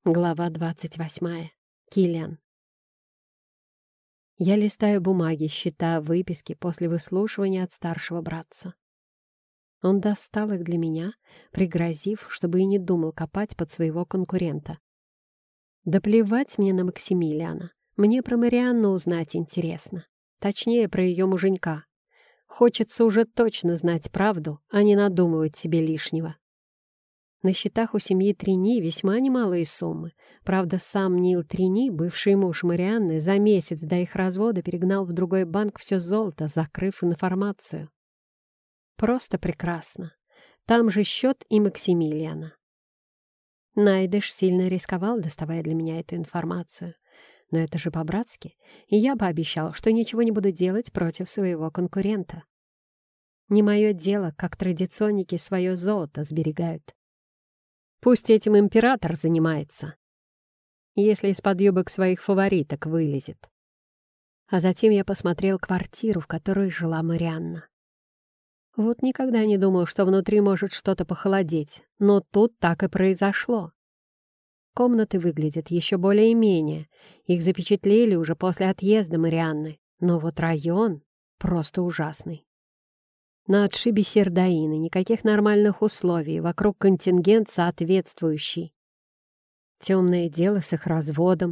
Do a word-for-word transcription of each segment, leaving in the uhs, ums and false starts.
Глава двадцать восьмая. Киллиан. Я листаю бумаги, счета, выписки после выслушивания от старшего братца. Он достал их для меня, пригрозив, чтобы и не думал копать под своего конкурента. Да плевать мне на Максимилиана. Мне про Марианну узнать интересно. Точнее, про ее муженька. Хочется уже точно знать правду, а не надумывать себе лишнего. На счетах у семьи Трини весьма немалые суммы. Правда, сам Нил Трини, бывший муж Марианны, за месяц до их развода перегнал в другой банк все золото, закрыв информацию. Просто прекрасно. Там же счет и Максимилиана. Найдыш сильно рисковал, доставая для меня эту информацию. Но это же по-братски, и я пообещал, что ничего не буду делать против своего конкурента. Не мое дело, как традиционники свое золото сберегают. Пусть этим император занимается, если из-под юбок своих фавориток вылезет. А затем я посмотрел квартиру, в которой жила Марианна. Вот никогда не думал, что внутри может что-то похолодеть, но тут так и произошло. Комнаты выглядят еще более-менее, их запечатлели уже после отъезда Марианны, но вот район просто ужасный. На отшибе Сердаины, никаких нормальных условий, вокруг контингент соответствующий. Темное дело с их разводом.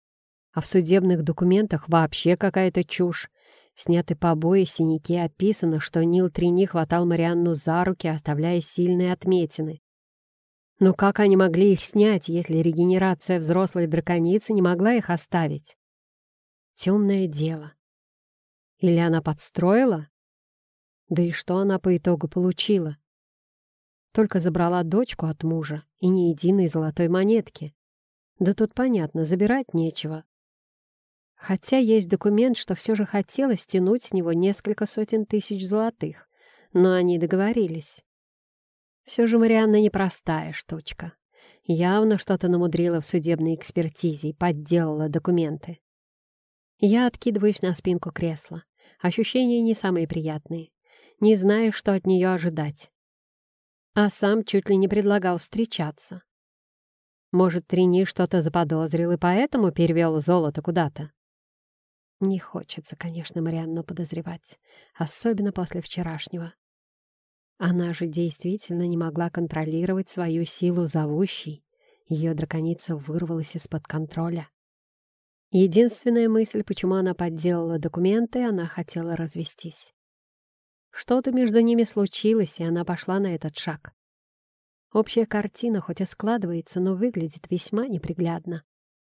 А в судебных документах вообще какая-то чушь. Сняты побои, синяки, описано, что Нил Трини хватал Марианну за руки, оставляя сильные отметины. Но как они могли их снять, если регенерация взрослой драконицы не могла их оставить? Темное дело. Или она подстроила? Да и что она по итогу получила? Только забрала дочку от мужа и ни единой золотой монетки. Да тут понятно, забирать нечего. Хотя есть документ, что все же хотелось тянуть с него несколько сотен тысяч золотых, но они договорились. Все же Марианна непростая штучка. Явно что-то намудрила в судебной экспертизе и подделала документы. Я откидываюсь на спинку кресла. Ощущения не самые приятные. Не знаю, что от нее ожидать. А сам чуть ли не предлагал встречаться. Может, Трини что-то заподозрил и поэтому перевел золото куда-то? Не хочется, конечно, Марианну подозревать, особенно после вчерашнего. Она же действительно не могла контролировать свою силу зовущей. Ее драконица вырвалась из-под контроля. Единственная мысль, почему она подделала документы, она хотела развестись. Что-то между ними случилось, и она пошла на этот шаг. Общая картина хоть и складывается, но выглядит весьма неприглядно.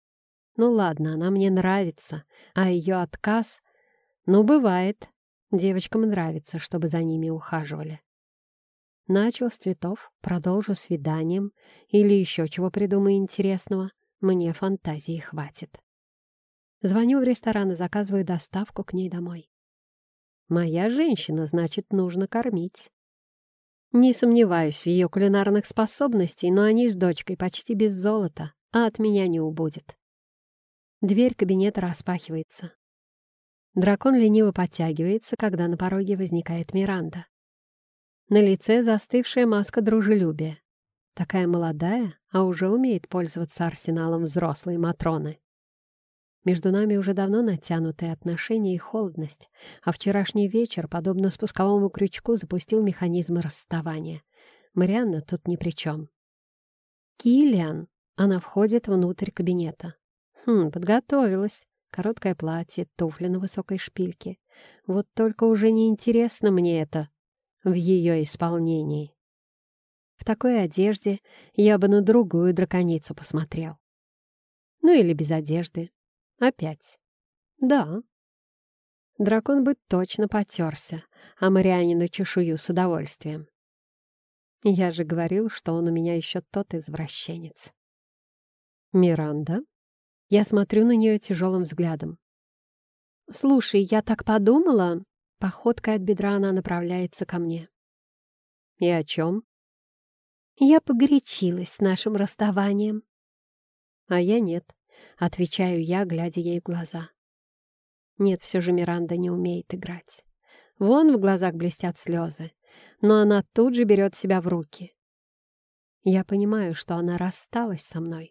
Ну ладно, она мне нравится, а ее отказ... Ну, бывает. Девочкам нравится, чтобы за ними ухаживали. Начал с цветов, продолжу свиданием или еще чего придумаю интересного. Мне фантазии хватит. Звоню в ресторан и заказываю доставку к ней домой. Моя женщина, значит, нужно кормить. Не сомневаюсь в ее кулинарных способностей, но они с дочкой почти без золота, а от меня не убудет. Дверь кабинета распахивается. Дракон лениво подтягивается, когда на пороге возникает Миранда. На лице застывшая маска дружелюбия. Такая молодая, а уже умеет пользоваться арсеналом взрослой Матроны. Между нами уже давно натянутые отношения и холодность, а вчерашний вечер, подобно спусковому крючку, запустил механизм расставания. Марианна тут ни при чем. «Киллиан!» Она входит внутрь кабинета. Хм, подготовилась. Короткое платье, туфли на высокой шпильке. Вот только уже не интересно мне это в ее исполнении. В такой одежде я бы на другую драконицу посмотрел. Ну или без одежды. Опять. Да. Дракон бы точно потерся, а Марианину чешую с удовольствием. Я же говорил, что он у меня еще тот извращенец. Миранда? Я смотрю на нее тяжелым взглядом. «Слушай, я так подумала...» Походкой от бедра она направляется ко мне. «И о чем?» «Я погорячилась с нашим расставанием». «А я нет», — отвечаю я, глядя ей в глаза. Нет, все же Миранда не умеет играть. Вон в глазах блестят слезы, но она тут же берет себя в руки. Я понимаю, что она рассталась со мной,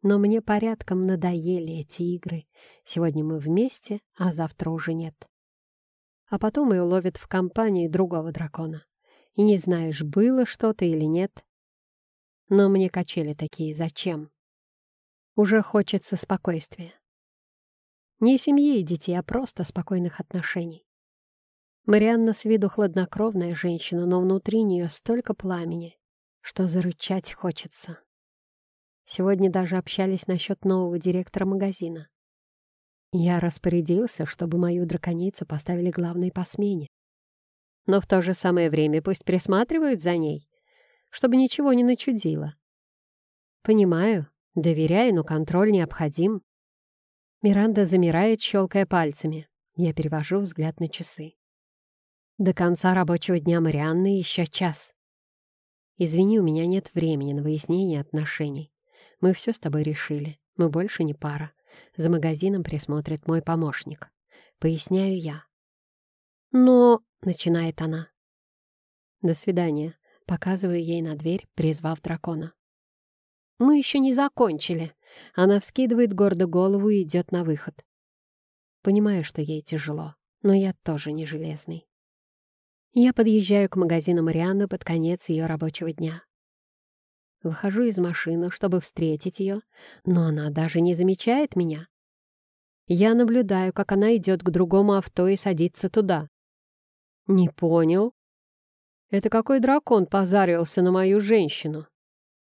Но мне порядком надоели эти игры. Сегодня мы вместе, а завтра уже нет. А потом ее ловят в компании другого дракона. И не знаешь, было что-то или нет. Но мне качели такие зачем? Уже хочется спокойствия. Не семьи и детей, а просто спокойных отношений. Марианна с виду хладнокровная женщина, но внутри нее столько пламени, что зарычать хочется. Сегодня даже общались насчет нового директора магазина. Я распорядился, чтобы мою драконицу поставили главной по смене. Но в то же самое время пусть присматривают за ней, чтобы ничего не начудило. Понимаю, доверяю, но контроль необходим. Миранда замирает, щелкая пальцами. Я перевожу взгляд на часы. До конца рабочего дня Марианны еще час. Извини, у меня нет времени на выяснение отношений. Мы все с тобой решили. Мы больше не пара. За магазином присмотрит мой помощник. Поясняю я. Но... — начинает она. До свидания. Показываю ей на дверь, призвав дракона. Мы еще не закончили. Она вскидывает гордо голову и идет на выход. Понимаю, что ей тяжело, но я тоже не железный. Я подъезжаю к магазину Марианны под конец ее рабочего дня. Выхожу из машины, чтобы встретить ее, но она даже не замечает меня. Я наблюдаю, как она идет к другому авто и садится туда. Не понял. Это какой дракон позарился на мою женщину?